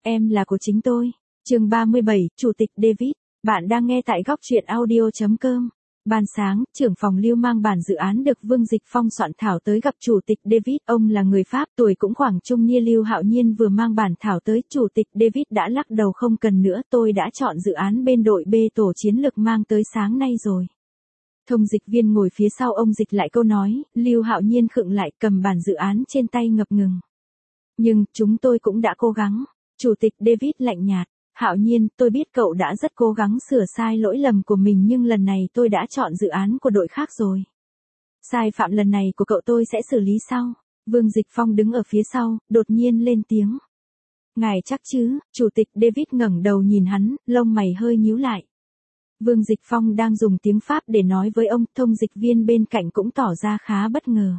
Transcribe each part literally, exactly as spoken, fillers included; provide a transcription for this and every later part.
Em là của chính tôi. Chương ba mươi bảy, Chủ tịch David. Bạn đang nghe tại góc truyện audio chấm com. Ban sáng, trưởng phòng Lưu mang bản dự án được Vương Dịch Phong soạn thảo tới gặp Chủ tịch David. Ông là người Pháp, tuổi cũng khoảng trung niên. Lưu Hạo Nhiên vừa mang bản thảo tới, Chủ tịch David đã lắc đầu không cần nữa, tôi đã chọn dự án bên đội B tổ chiến lược mang tới sáng nay rồi. Thông dịch viên ngồi phía sau ông dịch lại câu nói, Lưu Hạo Nhiên khựng lại cầm bản dự án trên tay ngập ngừng. Nhưng, chúng tôi cũng đã cố gắng. Chủ tịch David lạnh nhạt. Hạo Nhiên, tôi biết cậu đã rất cố gắng sửa sai lỗi lầm của mình nhưng lần này tôi đã chọn dự án của đội khác rồi. Sai phạm lần này của cậu tôi sẽ xử lý sau. Vương Dịch Phong đứng ở phía sau, đột nhiên lên tiếng. Ngài chắc chứ? Chủ tịch David ngẩng đầu nhìn hắn, lông mày hơi nhíu lại. Vương Dịch Phong đang dùng tiếng Pháp để nói với ông, thông dịch viên bên cạnh cũng tỏ ra khá bất ngờ.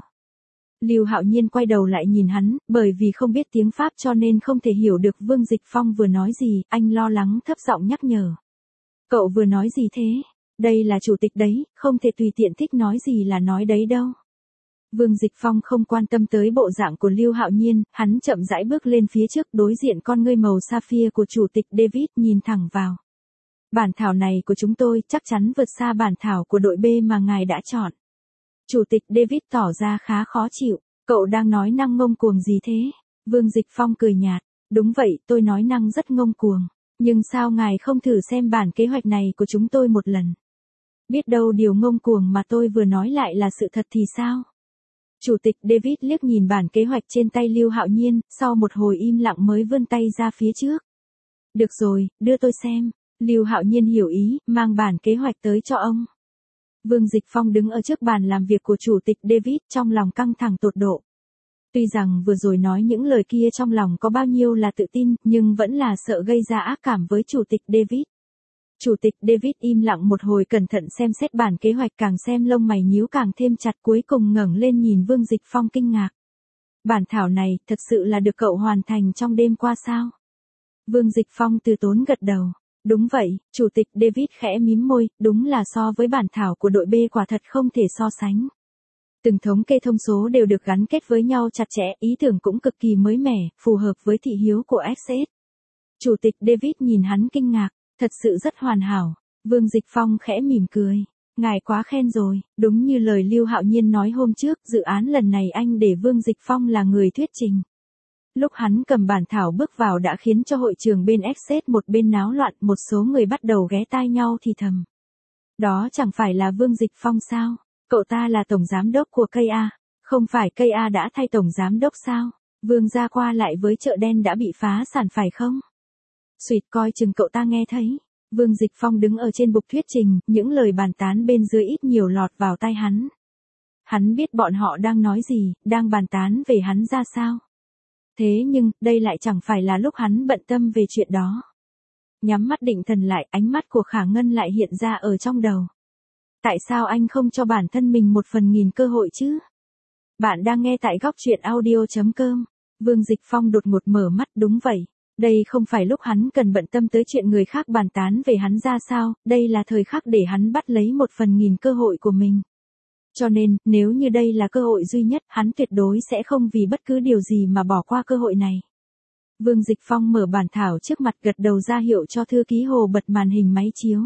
Lưu Hạo Nhiên quay đầu lại nhìn hắn, bởi vì không biết tiếng Pháp cho nên không thể hiểu được Vương Dịch Phong vừa nói gì, anh lo lắng thấp giọng nhắc nhở. Cậu vừa nói gì thế? Đây là chủ tịch đấy, không thể tùy tiện thích nói gì là nói đấy đâu. Vương Dịch Phong không quan tâm tới bộ dạng của Lưu Hạo Nhiên, hắn chậm rãi bước lên phía trước đối diện con ngươi màu sapphire của Chủ tịch David nhìn thẳng vào. Bản thảo này của chúng tôi chắc chắn vượt xa bản thảo của đội B mà ngài đã chọn. Chủ tịch David tỏ ra khá khó chịu. Cậu đang nói năng ngông cuồng gì thế? Vương Dịch Phong cười nhạt. Đúng vậy, tôi nói năng rất ngông cuồng. Nhưng sao ngài không thử xem bản kế hoạch này của chúng tôi một lần? Biết đâu điều ngông cuồng mà tôi vừa nói lại là sự thật thì sao? Chủ tịch David liếc nhìn bản kế hoạch trên tay Lưu Hạo Nhiên, sau một hồi im lặng mới vươn tay ra phía trước. Được rồi, đưa tôi xem. Lưu Hạo Nhiên hiểu ý, mang bản kế hoạch tới cho ông. Vương Dịch Phong đứng ở trước bàn làm việc của Chủ tịch David, trong lòng căng thẳng tột độ. Tuy rằng vừa rồi nói những lời kia trong lòng có bao nhiêu là tự tin, nhưng vẫn là sợ gây ra ác cảm với Chủ tịch David. Chủ tịch David im lặng một hồi cẩn thận xem xét bản kế hoạch, càng xem lông mày nhíu càng thêm chặt, cuối cùng ngẩng lên nhìn Vương Dịch Phong kinh ngạc. Bản thảo này, thật sự là được cậu hoàn thành trong đêm qua sao? Vương Dịch Phong từ tốn gật đầu. Đúng vậy, Chủ tịch David khẽ mím môi, đúng là so với bản thảo của đội B quả thật không thể so sánh. Từng thống kê thông số đều được gắn kết với nhau chặt chẽ, ý tưởng cũng cực kỳ mới mẻ, phù hợp với thị hiếu của ép ét. Chủ tịch David nhìn hắn kinh ngạc, thật sự rất hoàn hảo. Vương Dịch Phong khẽ mỉm cười. Ngài quá khen rồi, đúng như lời Lưu Hạo Nhiên nói hôm trước, dự án lần này anh để Vương Dịch Phong là người thuyết trình. Lúc hắn cầm bản thảo bước vào đã khiến cho hội trường bên ép ét một bên náo loạn, một số người bắt đầu ghé tai nhau thì thầm. Đó chẳng phải là Vương Dịch Phong sao? Cậu ta là tổng giám đốc của ca a, không phải ca a đã thay tổng giám đốc sao? Vương gia qua lại với chợ đen đã bị phá sản phải không? Xuyệt, coi chừng cậu ta nghe thấy. Vương Dịch Phong đứng ở trên bục thuyết trình, những lời bàn tán bên dưới ít nhiều lọt vào tai hắn. Hắn biết bọn họ đang nói gì, đang bàn tán về hắn ra sao. Thế nhưng, đây lại chẳng phải là lúc hắn bận tâm về chuyện đó. Nhắm mắt định thần lại, ánh mắt của Khả Ngân lại hiện ra ở trong đầu. Tại sao anh không cho bản thân mình một phần nghìn cơ hội chứ? Bạn đang nghe tại góc truyện audio chấm com. Vương Dịch Phong đột ngột mở mắt, đúng vậy. Đây không phải lúc hắn cần bận tâm tới chuyện người khác bàn tán về hắn ra sao, đây là thời khắc để hắn bắt lấy một phần nghìn cơ hội của mình. Cho nên, nếu như đây là cơ hội duy nhất, hắn tuyệt đối sẽ không vì bất cứ điều gì mà bỏ qua cơ hội này. Vương Dịch Phong mở bản thảo trước mặt, gật đầu ra hiệu cho thư ký Hồ bật màn hình máy chiếu.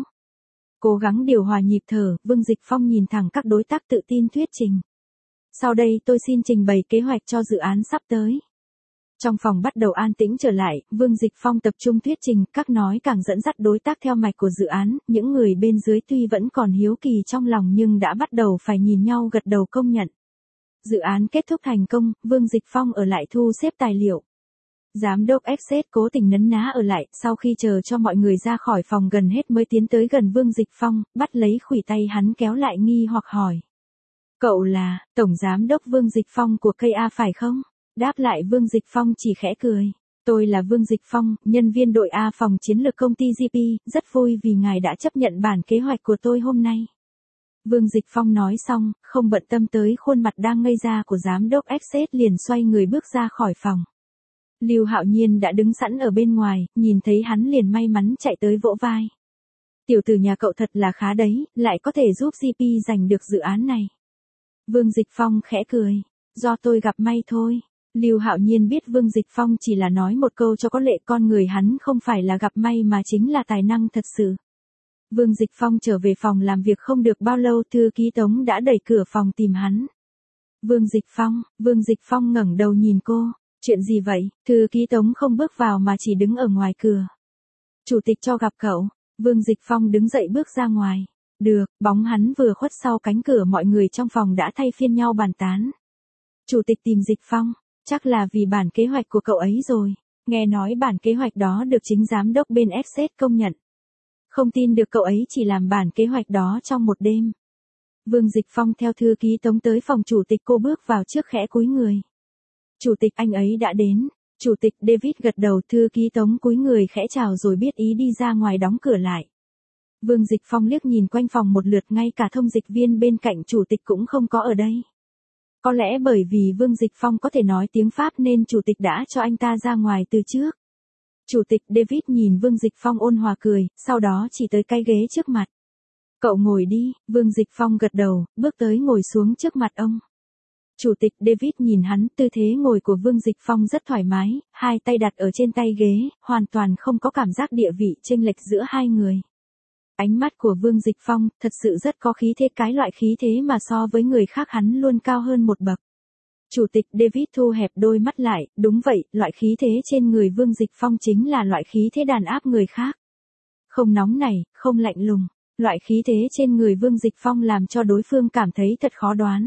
Cố gắng điều hòa nhịp thở, Vương Dịch Phong nhìn thẳng các đối tác tự tin thuyết trình. Sau đây tôi xin trình bày kế hoạch cho dự án sắp tới. Trong phòng bắt đầu an tĩnh trở lại, Vương Dịch Phong tập trung thuyết trình, các nói càng dẫn dắt đối tác theo mạch của dự án, những người bên dưới tuy vẫn còn hiếu kỳ trong lòng nhưng đã bắt đầu phải nhìn nhau gật đầu công nhận. Dự án kết thúc thành công, Vương Dịch Phong ở lại thu xếp tài liệu. Giám đốc ép ét cố tình nấn ná ở lại, sau khi chờ cho mọi người ra khỏi phòng gần hết mới tiến tới gần Vương Dịch Phong, bắt lấy khuỷu tay hắn kéo lại nghi hoặc hỏi. Cậu là, Tổng Giám đốc Vương Dịch Phong của ca a phải không? Đáp lại Vương Dịch Phong chỉ khẽ cười. Tôi là Vương Dịch Phong, nhân viên đội A phòng chiến lược công ty giê pê, rất vui vì ngài đã chấp nhận bản kế hoạch của tôi hôm nay. Vương Dịch Phong nói xong, không bận tâm tới khuôn mặt đang ngây ra của giám đốc ép ét liền xoay người bước ra khỏi phòng. Lưu Hạo Nhiên đã đứng sẵn ở bên ngoài, nhìn thấy hắn liền may mắn chạy tới vỗ vai. Tiểu tử nhà cậu thật là khá đấy, lại có thể giúp giê pê giành được dự án này. Vương Dịch Phong khẽ cười. Do tôi gặp may thôi. Lưu Hạo Nhiên biết Vương Dịch Phong chỉ là nói một câu cho có lệ, con người hắn không phải là gặp may mà chính là tài năng thật sự. Vương Dịch Phong trở về phòng làm việc không được bao lâu, thư ký Tống đã đẩy cửa phòng tìm hắn. Vương Dịch Phong, Vương Dịch Phong ngẩng đầu nhìn cô, chuyện gì vậy? Thư ký Tống không bước vào mà chỉ đứng ở ngoài cửa. Chủ tịch cho gặp cậu. Vương Dịch Phong đứng dậy bước ra ngoài. Được, bóng hắn vừa khuất sau cánh cửa, mọi người trong phòng đã thay phiên nhau bàn tán. Chủ tịch tìm Dịch Phong, chắc là vì bản kế hoạch của cậu ấy rồi. Nghe nói bản kế hoạch đó được chính giám đốc bên ép xê công nhận. Không tin được cậu ấy chỉ làm bản kế hoạch đó trong một đêm. Vương Dịch Phong theo thư ký Tống tới phòng chủ tịch, cô bước vào trước khẽ cúi người. Chủ tịch, anh ấy đã đến. Chủ tịch David gật đầu, thư ký Tống cúi người khẽ chào rồi biết ý đi ra ngoài đóng cửa lại. Vương Dịch Phong liếc nhìn quanh phòng một lượt, ngay cả thông dịch viên bên cạnh chủ tịch cũng không có ở đây. Có lẽ bởi vì Vương Dịch Phong có thể nói tiếng Pháp nên chủ tịch đã cho anh ta ra ngoài từ trước. Chủ tịch David nhìn Vương Dịch Phong ôn hòa cười, sau đó chỉ tới cái ghế trước mặt. Cậu ngồi đi. Vương Dịch Phong gật đầu, bước tới ngồi xuống trước mặt ông. Chủ tịch David nhìn hắn, tư thế ngồi của Vương Dịch Phong rất thoải mái, hai tay đặt ở trên tay ghế, hoàn toàn không có cảm giác địa vị chênh lệch giữa hai người. Ánh mắt của Vương Dịch Phong thật sự rất có khí thế, cái loại khí thế mà so với người khác hắn luôn cao hơn một bậc. Chủ tịch David thu hẹp đôi mắt lại, đúng vậy, loại khí thế trên người Vương Dịch Phong chính là loại khí thế đàn áp người khác. Không nóng nảy, không lạnh lùng, loại khí thế trên người Vương Dịch Phong làm cho đối phương cảm thấy thật khó đoán.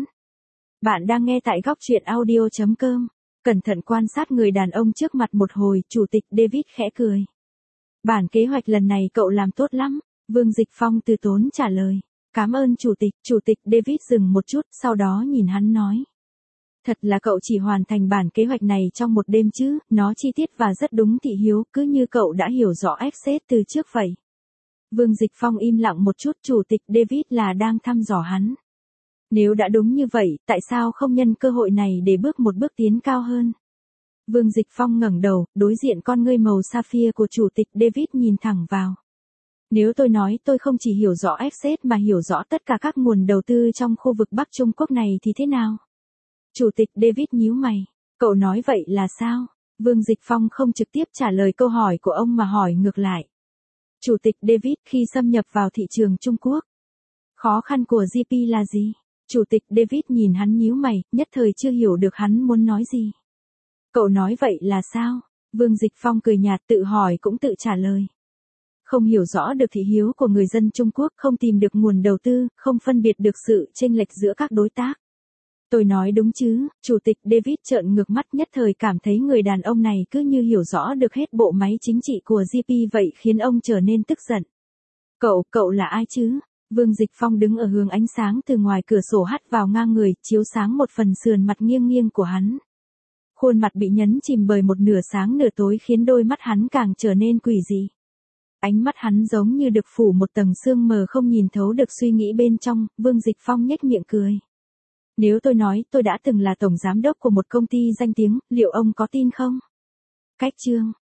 Bạn đang nghe tại góc truyện audio chấm com. Cẩn thận quan sát người đàn ông trước mặt một hồi, chủ tịch David khẽ cười. Bản kế hoạch lần này cậu làm tốt lắm. Vương Dịch Phong từ tốn trả lời. Cảm ơn chủ tịch. Chủ tịch David dừng một chút, sau đó nhìn hắn nói. Thật là cậu chỉ hoàn thành bản kế hoạch này trong một đêm chứ, nó chi tiết và rất đúng thị hiếu, cứ như cậu đã hiểu rõ ép xê từ trước vậy. Vương Dịch Phong im lặng một chút, chủ tịch David là đang thăm dò hắn. Nếu đã đúng như vậy, tại sao không nhân cơ hội này để bước một bước tiến cao hơn? Vương Dịch Phong ngẩng đầu, đối diện con ngươi màu sapphire của chủ tịch David nhìn thẳng vào. Nếu tôi nói tôi không chỉ hiểu rõ ép xê mà hiểu rõ tất cả các nguồn đầu tư trong khu vực Bắc Trung Quốc này thì thế nào? Chủ tịch David nhíu mày. Cậu nói vậy là sao? Vương Dịch Phong không trực tiếp trả lời câu hỏi của ông mà hỏi ngược lại. Chủ tịch David, khi xâm nhập vào thị trường Trung Quốc, khó khăn của giê pê là gì? Chủ tịch David nhìn hắn nhíu mày, nhất thời chưa hiểu được hắn muốn nói gì. Cậu nói vậy là sao? Vương Dịch Phong cười nhạt, tự hỏi cũng tự trả lời. Không hiểu rõ được thị hiếu của người dân Trung Quốc, không tìm được nguồn đầu tư, không phân biệt được sự chênh lệch giữa các đối tác. Tôi nói đúng chứ? Chủ tịch David trợn ngược mắt, nhất thời cảm thấy người đàn ông này cứ như hiểu rõ được hết bộ máy chính trị của giê pê vậy, khiến ông trở nên tức giận. Cậu, cậu là ai chứ? Vương Dịch Phong đứng ở hướng ánh sáng từ ngoài cửa sổ hắt vào ngang người, chiếu sáng một phần sườn mặt nghiêng nghiêng của hắn. Khuôn mặt bị nhấn chìm bởi một nửa sáng nửa tối khiến đôi mắt hắn càng trở nên quỷ dị. Ánh mắt hắn giống như được phủ một tầng sương mờ, không nhìn thấu được suy nghĩ bên trong. Vương Dịch Phong nhếch miệng cười. Nếu tôi nói tôi đã từng là tổng giám đốc của một công ty danh tiếng, liệu ông có tin không? Cách chương.